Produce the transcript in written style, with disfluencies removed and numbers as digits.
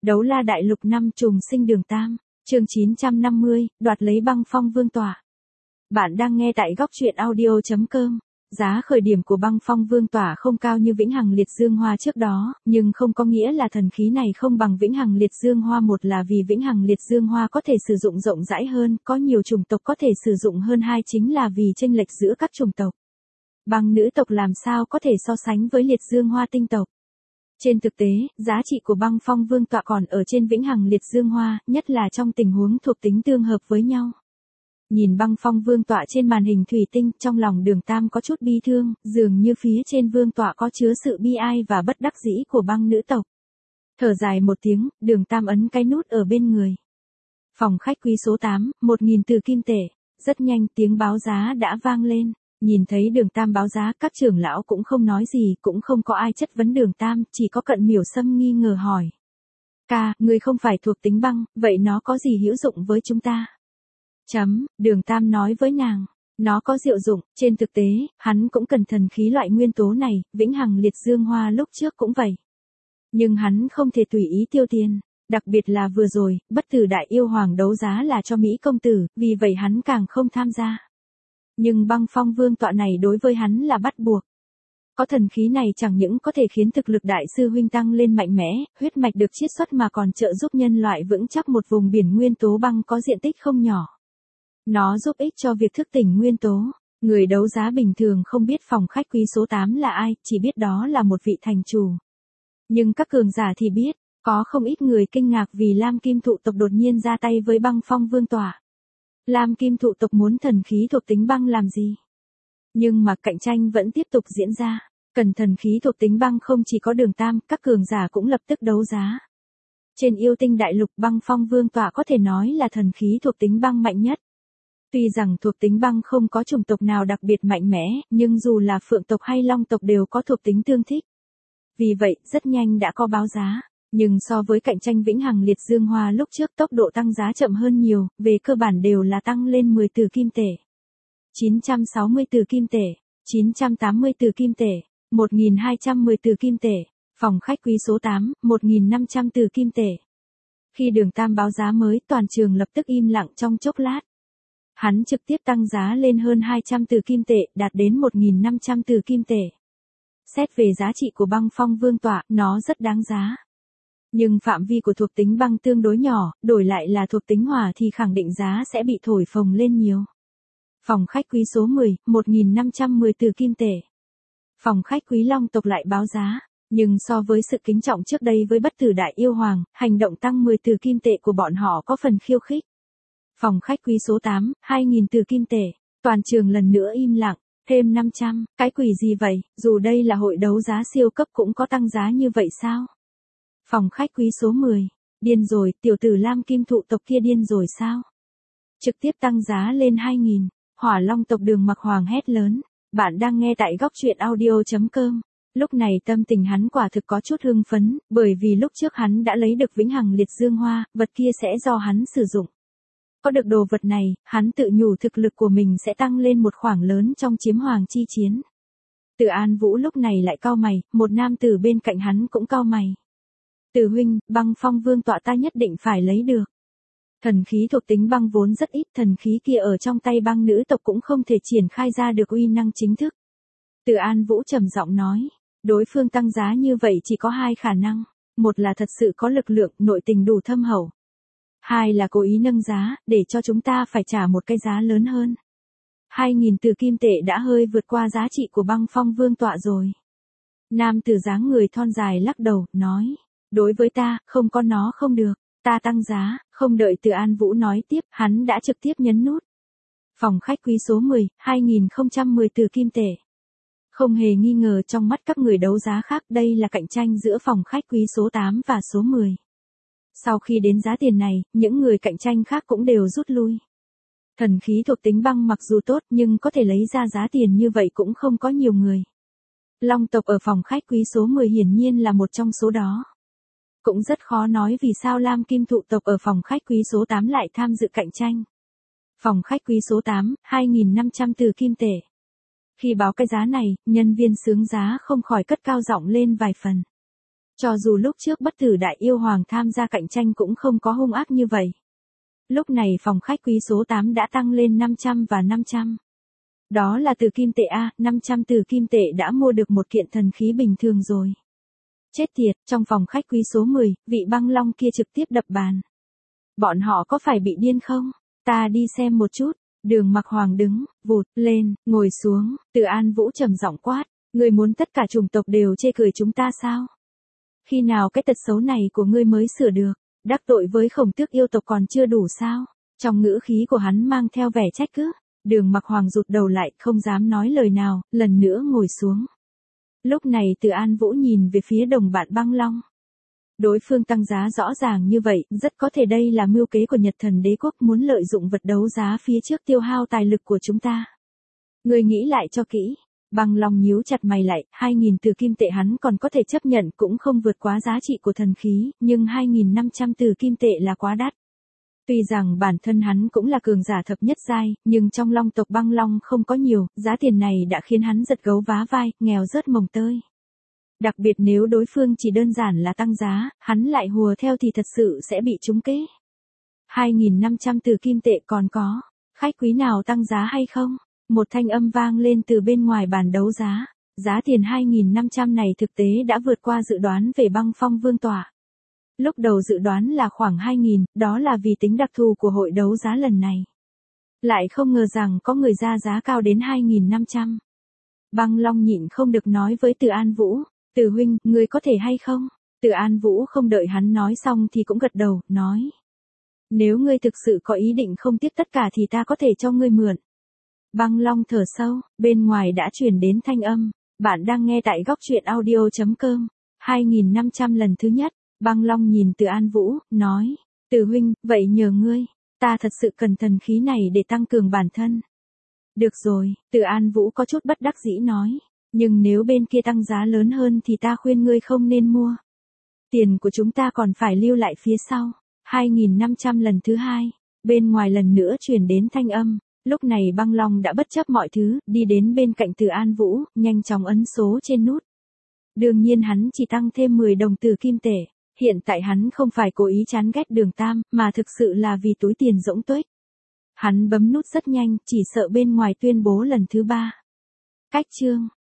Đấu la đại lục năm trùng sinh đường Tam, chương 950, đoạt lấy băng phong vương tọa. Bạn đang nghe tại góc truyện audio.com. Giá khởi điểm của băng phong vương tỏa không cao như vĩnh hằng liệt dương hoa trước đó, nhưng không có nghĩa là thần khí này không bằng vĩnh hằng liệt dương hoa. Một là vì vĩnh hằng liệt dương hoa có thể sử dụng rộng rãi hơn, có nhiều chủng tộc có thể sử dụng hơn. Hai chính là vì chênh lệch giữa các chủng tộc. Băng nữ tộc làm sao có thể so sánh với liệt dương hoa tinh tộc. Trên thực tế, giá trị của băng phong vương tọa còn ở trên vĩnh hằng liệt dương hoa, nhất là trong tình huống thuộc tính tương hợp với nhau. Nhìn băng phong vương tọa trên màn hình thủy tinh, trong lòng đường Tam có chút bi thương, dường như phía trên vương tọa có chứa sự bi ai và bất đắc dĩ của băng nữ tộc. Thở dài một tiếng, đường Tam ấn cái nút ở bên người. Phòng khách quý số 8, 1.000 từ kim tệ. Rất nhanh tiếng báo giá đã vang lên. Nhìn thấy đường Tam báo giá, các trưởng lão cũng không nói gì, cũng không có ai chất vấn đường Tam, chỉ có Cận Miểu Sâm nghi ngờ hỏi. Ca, người không phải thuộc tính băng, vậy nó có gì hữu dụng với chúng ta? Đường Tam nói với nàng, nó có diệu dụng, trên thực tế, hắn cũng cần thần khí loại nguyên tố này, vĩnh hằng liệt dương hoa lúc trước cũng vậy. Nhưng hắn không thể tùy ý tiêu tiền, đặc biệt là vừa rồi, bất tử đại yêu hoàng đấu giá là cho Mỹ công tử, vì vậy hắn càng không tham gia. Nhưng băng phong vương tọa này đối với hắn là bắt buộc. Có thần khí này chẳng những có thể khiến thực lực đại sư huynh tăng lên mạnh mẽ, huyết mạch được chiết xuất mà còn trợ giúp nhân loại vững chắc một vùng biển nguyên tố băng có diện tích không nhỏ. Nó giúp ích cho việc thức tỉnh nguyên tố. Người đấu giá bình thường không biết phòng khách quý số 8 là ai, chỉ biết đó là một vị thành chủ. Nhưng các cường giả thì biết, có không ít người kinh ngạc vì Lam Kim Thụ tộc đột nhiên ra tay với băng phong vương tọa. Lam Kim Thụ tộc muốn thần khí thuộc tính băng làm gì? Nhưng mà cạnh tranh vẫn tiếp tục diễn ra. Cần thần khí thuộc tính băng không chỉ có đường Tam, các cường giả cũng lập tức đấu giá. Trên yêu tinh đại lục, băng phong vương tọa có thể nói là thần khí thuộc tính băng mạnh nhất. Tuy rằng thuộc tính băng không có chủng tộc nào đặc biệt mạnh mẽ, nhưng dù là phượng tộc hay long tộc đều có thuộc tính tương thích. Vì vậy, rất nhanh đã có báo giá. Nhưng so với cạnh tranh vĩnh hằng liệt dương hoa lúc trước, tốc độ tăng giá chậm hơn nhiều, về cơ bản đều là tăng lên 10 từ kim tệ. 960 từ kim tệ, 980 từ kim tệ, 1.210 từ kim tệ, phòng khách quý số 8, 1.500 từ kim tệ. Khi đường Tam báo giá mới, toàn trường lập tức im lặng trong chốc lát. Hắn trực tiếp tăng giá lên hơn 200 từ kim tệ, đạt đến 1.500 từ kim tệ. Xét về giá trị của băng phong vương tọa, nó rất đáng giá. Nhưng phạm vi của thuộc tính băng tương đối nhỏ, đổi lại là thuộc tính hỏa thì khẳng định giá sẽ bị thổi phồng lên nhiều. Phòng khách quý số 10, 1.510 từ kim tệ. Phòng khách quý long tộc lại báo giá, nhưng so với sự kính trọng trước đây với bất tử đại yêu hoàng, hành động tăng 10 từ kim tệ của bọn họ có phần khiêu khích. Phòng khách quý số 8, 2.000 từ kim tệ. Toàn trường lần nữa im lặng, thêm 500, cái quỷ gì vậy, dù đây là hội đấu giá siêu cấp cũng có tăng giá như vậy sao? Phòng khách quý số 10, điên rồi, tiểu tử Lam Kim Thụ tộc kia điên rồi sao? Trực tiếp tăng giá lên 2.000, Hỏa Long tộc Đường Mặc Hoàng hét lớn, bạn đang nghe tại góc truyện audio.com. Lúc này tâm tình hắn quả thực có chút hưng phấn, bởi vì lúc trước hắn đã lấy được vĩnh hằng liệt dương hoa, vật kia sẽ do hắn sử dụng. Có được đồ vật này, hắn tự nhủ thực lực của mình sẽ tăng lên một khoảng lớn trong chiếm hoàng chi chiến. Từ An Vũ lúc này lại cau mày, một nam tử bên cạnh hắn cũng cau mày. Từ huynh, băng phong vương tọa ta nhất định phải lấy được. Thần khí thuộc tính băng vốn rất ít, thần khí kia ở trong tay băng nữ tộc cũng không thể triển khai ra được uy năng chính thức. Từ An Vũ trầm giọng nói, đối phương tăng giá như vậy chỉ có hai khả năng, một là thật sự có lực lượng, nội tình đủ thâm hậu. Hai là cố ý nâng giá, để cho chúng ta phải trả một cái giá lớn hơn. 2.000 từ kim tệ đã hơi vượt qua giá trị của băng phong vương tọa rồi. Nam tử dáng người thon dài lắc đầu, nói, đối với ta, không có nó không được, ta tăng giá. Không đợi Từ An Vũ nói tiếp, hắn đã trực tiếp nhấn nút. Phòng khách quý số 10, 2.010 từ kim tệ. Không hề nghi ngờ trong mắt các người đấu giá khác, đây là cạnh tranh giữa phòng khách quý số 8 và số 10. Sau khi đến giá tiền này, những người cạnh tranh khác cũng đều rút lui. Thần khí thuộc tính băng mặc dù tốt nhưng có thể lấy ra giá tiền như vậy cũng không có nhiều người. Long tộc ở phòng khách quý số 10 hiển nhiên là một trong số đó. Cũng rất khó nói vì sao Lam Kim Thụ tộc ở phòng khách quý số 8 lại tham dự cạnh tranh. Phòng khách quý số 8, 2.500 từ kim tệ. Khi báo cái giá này, nhân viên xướng giá không khỏi cất cao giọng lên vài phần. Cho dù lúc trước Bất Tử Đại Yêu Hoàng tham gia cạnh tranh cũng không có hung ác như vậy. Lúc này phòng khách quý số 8 đã tăng lên 500 và 500. Đó là từ kim tệ A, 500 từ kim tệ đã mua được một kiện thần khí bình thường rồi. Chết tiệt, trong phòng khách quý số 10, vị băng long kia trực tiếp đập bàn. Bọn họ có phải bị điên không? Ta đi xem một chút. Đường Mặc Hoàng đứng, vụt, lên, ngồi xuống, Từ An Vũ trầm giọng quát. Ngươi muốn tất cả chủng tộc đều chê cười chúng ta sao? Khi nào cái tật xấu này của ngươi mới sửa được? Đắc tội với Khổng Tước yêu tộc còn chưa đủ sao? Trong ngữ khí của hắn mang theo vẻ trách cứ. Đường Mặc Hoàng rụt đầu lại, không dám nói lời nào, lần nữa ngồi xuống. Lúc này Từ An Vũ nhìn về phía đồng bạn băng long. Đối phương tăng giá rõ ràng như vậy, rất có thể đây là mưu kế của Nhật Thần Đế Quốc muốn lợi dụng vật đấu giá phía trước tiêu hao tài lực của chúng ta. Ngươi nghĩ lại cho kỹ. Băng long nhíu chặt mày lại, 2.000 từ kim tệ hắn còn có thể chấp nhận cũng không vượt quá giá trị của thần khí, nhưng 2.500 từ kim tệ là quá đắt. Tuy rằng bản thân hắn cũng là cường giả thập nhất giai, nhưng trong long tộc băng long không có nhiều, giá tiền này đã khiến hắn giật gấu vá vai, nghèo rớt mồng tơi. Đặc biệt nếu đối phương chỉ đơn giản là tăng giá, hắn lại hùa theo thì thật sự sẽ bị trúng kế. 2.500 từ kim tệ còn có, khách quý nào tăng giá hay không? Một thanh âm vang lên từ bên ngoài bàn đấu giá. Giá tiền 2.500 này thực tế đã vượt qua dự đoán về băng phong vương tọa. Lúc đầu dự đoán là khoảng 2.000, đó là vì tính đặc thù của hội đấu giá lần này. Lại không ngờ rằng có người ra giá cao đến 2.500. Băng Long nhịn không được nói với Từ An Vũ. Từ huynh, ngươi có thể hay không? Từ An Vũ không đợi hắn nói xong thì cũng gật đầu, nói. Nếu ngươi thực sự có ý định không tiếc tất cả thì ta có thể cho ngươi mượn. Băng Long thở sâu, bên ngoài đã truyền đến thanh âm. Bạn đang nghe tại góc truyện audio.com. 2.500 lần thứ nhất. Băng Long nhìn Từ An Vũ, nói. Từ huynh, vậy nhờ ngươi. Ta thật sự cần thần khí này để tăng cường bản thân. Được rồi, Từ An Vũ có chút bất đắc dĩ nói. Nhưng nếu bên kia tăng giá lớn hơn thì ta khuyên ngươi không nên mua. Tiền của chúng ta còn phải lưu lại phía sau. 2.500 lần thứ hai. Bên ngoài lần nữa truyền đến thanh âm. Lúc này Băng Long đã bất chấp mọi thứ, đi đến bên cạnh Từ An Vũ, nhanh chóng ấn số trên nút. Đương nhiên hắn chỉ tăng thêm 10 đồng từ kim tệ. Hiện tại hắn không phải cố ý chán ghét Đường Tam, mà thực sự là vì túi tiền rỗng tuếch. Hắn bấm nút rất nhanh, chỉ sợ bên ngoài tuyên bố lần thứ 3. Cách chương